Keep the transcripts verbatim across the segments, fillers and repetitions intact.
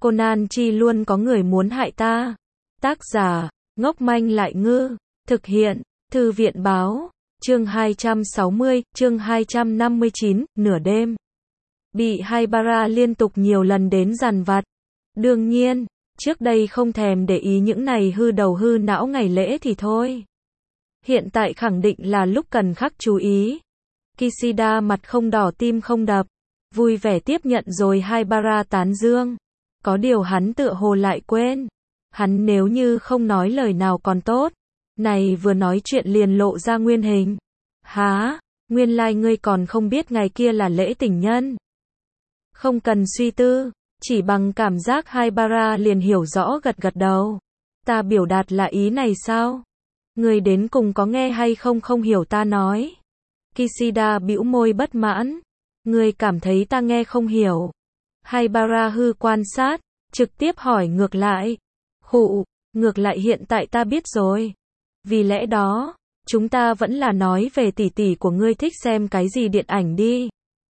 Conan chi luôn có người muốn hại ta. Tác giả, ngốc manh lại ngư. Thực hiện, Thư viện báo. Chương hai trăm sáu mươi, chương hai trăm năm mươi chín, nửa đêm. Bị Haibara liên tục nhiều lần đến dằn vặt. Đương nhiên, trước đây không thèm để ý những này hư đầu hư não ngày lễ thì thôi. Hiện tại khẳng định là lúc cần khắc chú ý. Kishida mặt không đỏ tim không đập, vui vẻ tiếp nhận rồi Haibara tán dương. Có điều hắn tựa hồ lại quên. Hắn nếu như không nói lời nào còn tốt. Này vừa nói chuyện liền lộ ra nguyên hình. Há, nguyên lai ngươi còn không biết ngày kia là lễ tình nhân. Không cần suy tư, chỉ bằng cảm giác Haibara liền hiểu rõ gật gật đầu. Ta biểu đạt là ý này sao? Ngươi đến cùng có nghe hay không không hiểu ta nói. Kishida bĩu môi bất mãn. Ngươi cảm thấy ta nghe không hiểu. Haibara hư quan sát, trực tiếp hỏi ngược lại. Khụ, ngược lại hiện tại ta biết rồi. Vì lẽ đó, chúng ta vẫn là nói về tỷ tỷ của ngươi thích xem cái gì điện ảnh đi.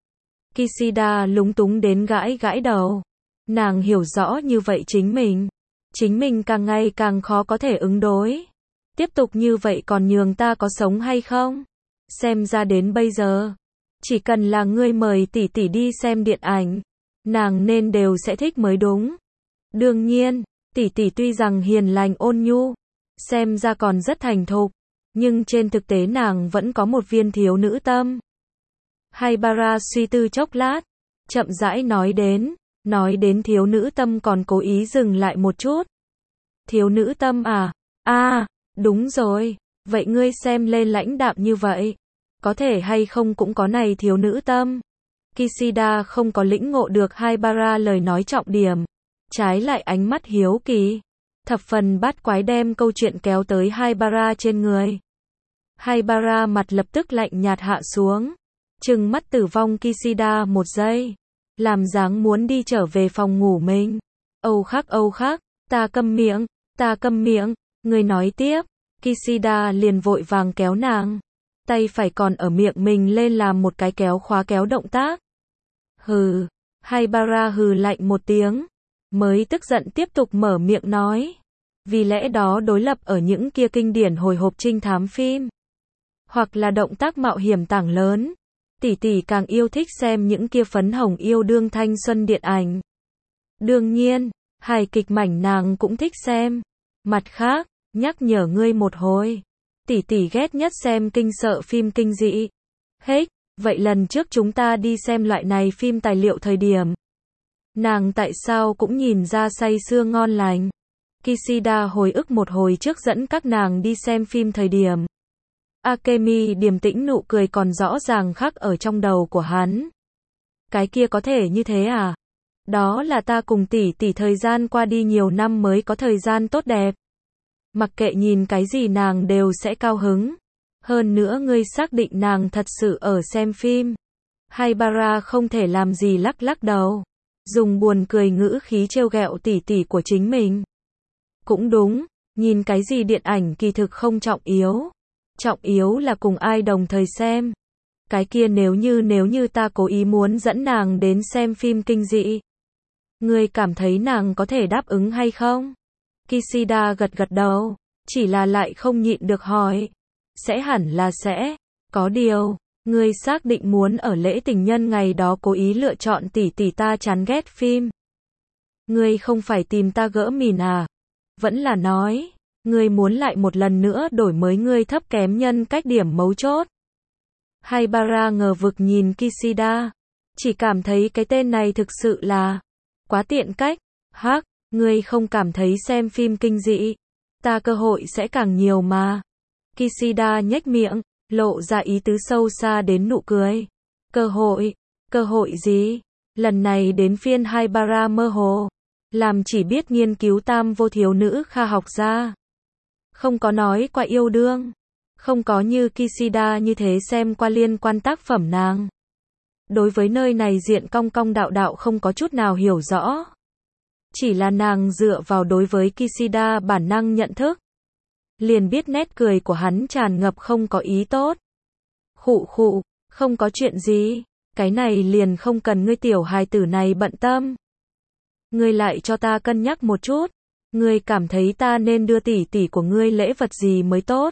Kishida lúng túng đến gãi gãi đầu. Nàng hiểu rõ như vậy chính mình. Chính mình càng ngày càng khó có thể ứng đối. Tiếp tục như vậy còn nhường ta có sống hay không? Xem ra đến bây giờ, chỉ cần là ngươi mời tỷ tỷ đi xem điện ảnh, nàng nên đều sẽ thích mới đúng. Đương nhiên, tỷ tỷ tuy rằng hiền lành ôn nhu, xem ra còn rất thành thục, nhưng trên thực tế nàng vẫn có một viên thiếu nữ tâm. Haibara suy tư chốc lát, chậm rãi nói đến, nói đến thiếu nữ tâm còn cố ý dừng lại một chút. Thiếu nữ tâm à? À, đúng rồi, vậy ngươi xem lên lãnh đạm như vậy, có thể hay không cũng có này thiếu nữ tâm. Kishida không có lĩnh ngộ được Haibara lời nói trọng điểm, trái lại ánh mắt hiếu kỳ, thập phần bát quái đem câu chuyện kéo tới Haibara trên người. Haibara mặt lập tức lạnh nhạt hạ xuống, trừng mắt tử vong Kishida một giây, làm dáng muốn đi trở về phòng ngủ mình. Âu khắc âu khắc, ta câm miệng, ta câm miệng, người nói tiếp. Kishida liền vội vàng kéo nàng, tay phải còn ở miệng mình lên làm một cái kéo khóa kéo động tác. Hừ, Haibara hừ lạnh một tiếng, mới tức giận tiếp tục mở miệng nói. Vì lẽ đó đối lập ở những kia kinh điển hồi hộp trinh thám phim, hoặc là động tác mạo hiểm tảng lớn, tỷ tỷ càng yêu thích xem những kia phấn hồng yêu đương thanh xuân điện ảnh. Đương nhiên, hài kịch mảnh nàng cũng thích xem. Mặt khác, nhắc nhở ngươi một hồi, tỷ tỷ ghét nhất xem kinh sợ phim kinh dị. Hết, vậy lần trước chúng ta đi xem loại này phim tài liệu thời điểm, nàng tại sao cũng nhìn ra say sưa ngon lành. Kishida hồi ức một hồi trước dẫn các nàng đi xem phim thời điểm. Akemi điềm tĩnh nụ cười còn rõ ràng khắc ở trong đầu của hắn. Cái kia có thể như thế à? Đó là ta cùng tỷ tỷ thời gian qua đi nhiều năm mới có thời gian tốt đẹp. Mặc kệ nhìn cái gì nàng đều sẽ cao hứng. Hơn nữa ngươi xác định nàng thật sự ở xem phim. Haibara không thể làm gì lắc lắc đầu, dùng buồn cười ngữ khí trêu ghẹo tỷ tỷ của chính mình. Cũng đúng, nhìn cái gì điện ảnh kỳ thực không trọng yếu. Trọng yếu là cùng ai đồng thời xem. Cái kia nếu như nếu như ta cố ý muốn dẫn nàng đến xem phim kinh dị, ngươi cảm thấy nàng có thể đáp ứng hay không? Kishida gật gật đầu, chỉ là lại không nhịn được hỏi. Sẽ hẳn là sẽ. Có điều, ngươi xác định muốn ở lễ tình nhân ngày đó cố ý lựa chọn tỷ tỷ ta chán ghét phim. Ngươi không phải tìm ta gỡ mìn à? Vẫn là nói, ngươi muốn lại một lần nữa đổi mới ngươi thấp kém nhân cách điểm mấu chốt. Haibara ngờ vực nhìn Kishida, chỉ cảm thấy cái tên này thực sự là quá tiện cách. Hắc, ngươi không cảm thấy xem phim kinh dị, ta cơ hội sẽ càng nhiều mà. Kishida nhếch miệng, lộ ra ý tứ sâu xa đến nụ cười. Cơ hội? Cơ hội gì? Lần này đến phiên Haibara mơ hồ, làm chỉ biết nghiên cứu tam vô thiếu nữ kha học gia. Không có nói qua yêu đương, không có như Kishida như thế xem qua liên quan tác phẩm nàng. Đối với nơi này diện cong cong đạo đạo không có chút nào hiểu rõ. Chỉ là nàng dựa vào đối với Kishida bản năng nhận thức, liền biết nét cười của hắn tràn ngập không có ý tốt. Khụ khụ, không có chuyện gì, cái này liền không cần ngươi tiểu hài tử này bận tâm. Ngươi lại cho ta cân nhắc một chút. Ngươi cảm thấy ta nên đưa tỷ tỷ của ngươi lễ vật gì mới tốt?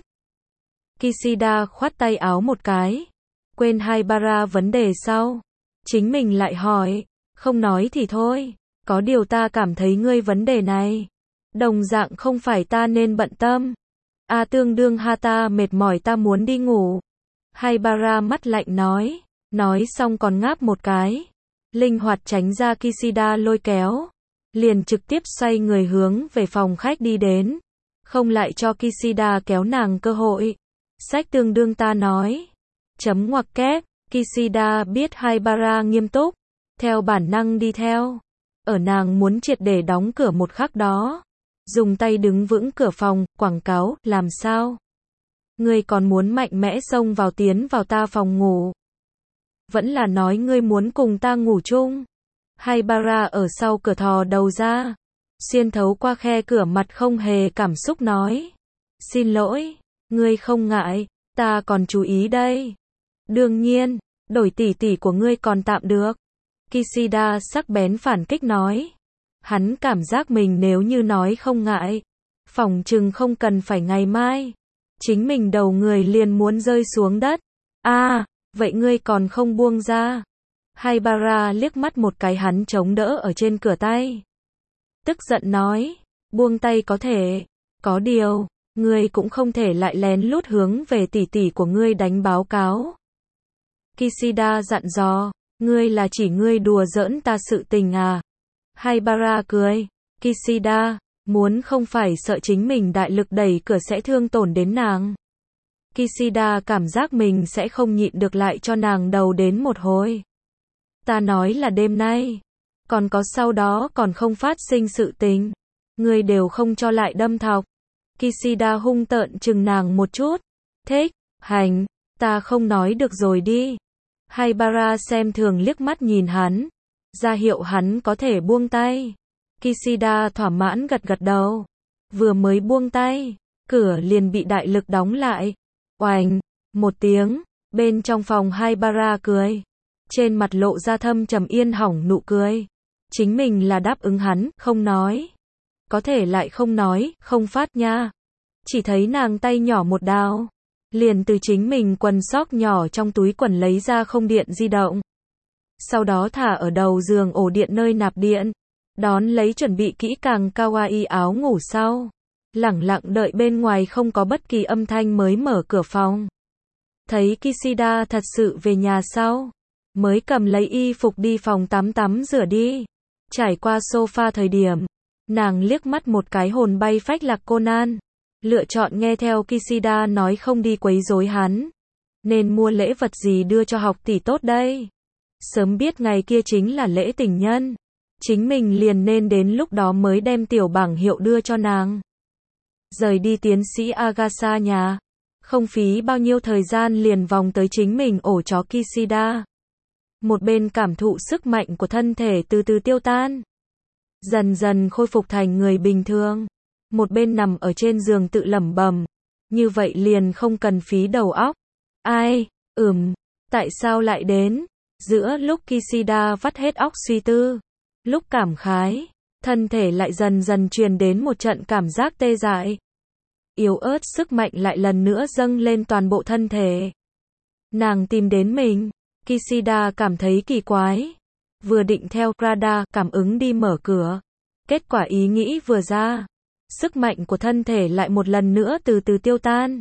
Kishida khoát tay áo một cái. Quên Haibara vấn đề sau. Chính mình lại hỏi. Không nói thì thôi. Có điều ta cảm thấy ngươi vấn đề này. Đồng dạng không phải ta nên bận tâm. A à, tương đương ha ta mệt mỏi ta muốn đi ngủ. Haibara mắt lạnh nói. Nói xong còn ngáp một cái. Linh hoạt tránh ra Kishida lôi kéo. Liền trực tiếp xoay người hướng về phòng khách đi đến. Không lại cho Kishida kéo nàng cơ hội. Sách tương đương ta nói. Chấm ngoặc kép. Kishida biết Haibara nghiêm túc. Theo bản năng đi theo. Ở nàng muốn triệt để đóng cửa một khắc đó. Dùng tay đứng vững cửa phòng, quảng cáo, làm sao? Ngươi còn muốn mạnh mẽ xông vào tiến vào ta phòng ngủ. Vẫn là nói ngươi muốn cùng ta ngủ chung. Haibara ở sau cửa thò đầu ra. Xuyên thấu qua khe cửa mặt không hề cảm xúc nói. Xin lỗi, ngươi không ngại, ta còn chú ý đây. Đương nhiên, đổi tỷ tỷ của ngươi còn tạm được. Kishida sắc bén phản kích nói. Hắn cảm giác mình nếu như nói không ngại, phỏng chừng không cần phải ngày mai. Chính mình đầu người liền muốn rơi xuống đất. À, vậy ngươi còn không buông ra. Haibara liếc mắt một cái hắn chống đỡ ở trên cửa tay. Tức giận nói, buông tay có thể, có điều, ngươi cũng không thể lại lén lút hướng về tỷ tỷ của ngươi đánh báo cáo. Kishida dặn dò, ngươi là chỉ ngươi đùa giỡn ta sự tình à? Haibara cười, Kishida, muốn không phải sợ chính mình đại lực đẩy cửa sẽ thương tổn đến nàng. Kishida cảm giác mình sẽ không nhịn được lại cho nàng đầu đến một hồi. Ta nói là đêm nay, còn có sau đó còn không phát sinh sự tình, ngươi đều không cho lại đâm thọc. Kishida hung tợn chừng nàng một chút. Thích, hành, ta không nói được rồi đi. Haibara xem thường liếc mắt nhìn hắn, ra hiệu hắn có thể buông tay. Kishida thỏa mãn gật gật đầu. Vừa mới buông tay, cửa liền bị đại lực đóng lại. Oành, một tiếng, bên trong phòng Haibara cười. Trên mặt lộ ra thâm trầm yên hỏng nụ cười. Chính mình là đáp ứng hắn, không nói. Có thể lại không nói, không phát nha. Chỉ thấy nàng tay nhỏ một đao. Liền từ chính mình quần sóc nhỏ trong túi quần lấy ra không điện di động. Sau đó thả ở đầu giường ổ điện nơi nạp điện. Đón lấy chuẩn bị kỹ càng kawaii áo ngủ sau. Lẳng lặng đợi bên ngoài không có bất kỳ âm thanh mới mở cửa phòng. Thấy Kishida thật sự về nhà sau. Mới cầm lấy y phục đi phòng tắm tắm rửa đi. Trải qua sofa thời điểm. Nàng liếc mắt một cái hồn bay phách lạc Conan. Lựa chọn nghe theo Kishida nói không đi quấy rối hắn. Nên mua lễ vật gì đưa cho học tỷ tốt đây? Sớm biết ngày kia chính là lễ tình nhân. Chính mình liền nên đến lúc đó mới đem tiểu bảng hiệu đưa cho nàng. Rời đi tiến sĩ Agasa nhà. Không phí bao nhiêu thời gian liền vòng tới chính mình ổ chó Kishida. Một bên cảm thụ sức mạnh của thân thể từ từ tiêu tan. Dần dần khôi phục thành người bình thường. Một bên nằm ở trên giường tự lẩm bẩm. Như vậy liền không cần phí đầu óc. Ai, ừm, tại sao lại đến? Giữa lúc Kishida vắt hết óc suy tư. Lúc cảm khái, thân thể lại dần dần truyền đến một trận cảm giác tê dại. Yếu ớt sức mạnh lại lần nữa dâng lên toàn bộ thân thể. Nàng tìm đến mình. Kishida cảm thấy kỳ quái. Vừa định theo radar cảm ứng đi mở cửa. Kết quả ý nghĩ vừa ra. Sức mạnh của thân thể lại một lần nữa từ từ tiêu tan.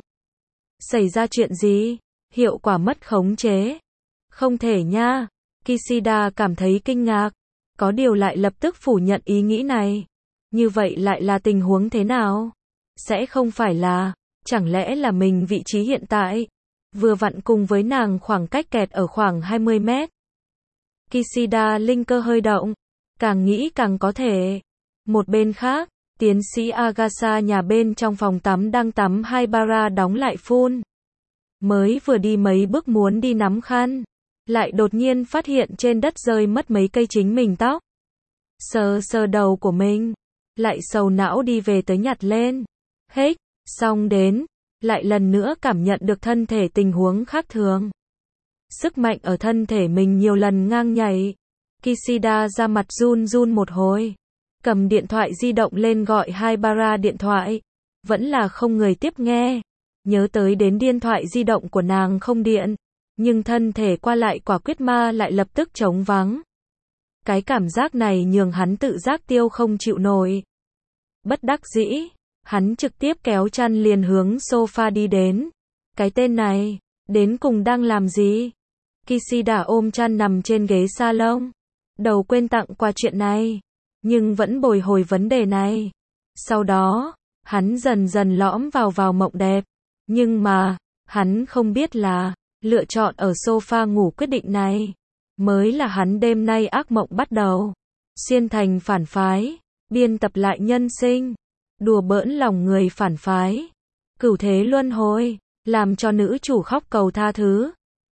Xảy ra chuyện gì? Hiệu quả mất khống chế. Không thể nha. Kishida cảm thấy kinh ngạc. Có điều lại lập tức phủ nhận ý nghĩ này. Như vậy lại là tình huống thế nào? Sẽ không phải là, chẳng lẽ là mình vị trí hiện tại? Vừa vặn cùng với nàng khoảng cách kẹt ở khoảng hai mươi mét. Kishida linh cơ hơi động. Càng nghĩ càng có thể. Một bên khác, tiến sĩ Agasa nhà bên trong phòng tắm đang tắm Haibara đóng lại phun. Mới vừa đi mấy bước muốn đi nắm khăn. Lại đột nhiên phát hiện trên đất rơi mất mấy cây chính mình tóc. Sờ sờ đầu của mình. Lại sầu não đi về tới nhặt lên. Hết, xong đến. Lại lần nữa cảm nhận được thân thể tình huống khác thường. Sức mạnh ở thân thể mình nhiều lần ngang nhảy. Kishida ra mặt run run một hồi. cầm điện thoại di động lên gọi hai bara điện thoại, vẫn là không người tiếp nghe. Nhớ tới đến điện thoại di động của nàng không điện, nhưng thân thể qua lại quả quyết ma lại lập tức trống vắng. Cái cảm giác này nhường hắn tự giác tiêu không chịu nổi. Bất đắc dĩ, hắn trực tiếp kéo chăn liền hướng sofa đi đến. Cái tên này, đến cùng đang làm gì? Kishida ôm chăn nằm trên ghế salon, đầu quên tặng qua chuyện này, nhưng vẫn bồi hồi vấn đề này. Sau đó, hắn dần dần lõm vào vào mộng đẹp. Nhưng mà, hắn không biết là, lựa chọn ở sofa ngủ quyết định này, mới là hắn đêm nay ác mộng bắt đầu. Xuyên thành phản phái, biên tập lại nhân sinh, đùa bỡn lòng người phản phái, cửu thế luân hồi, làm cho nữ chủ khóc cầu tha thứ.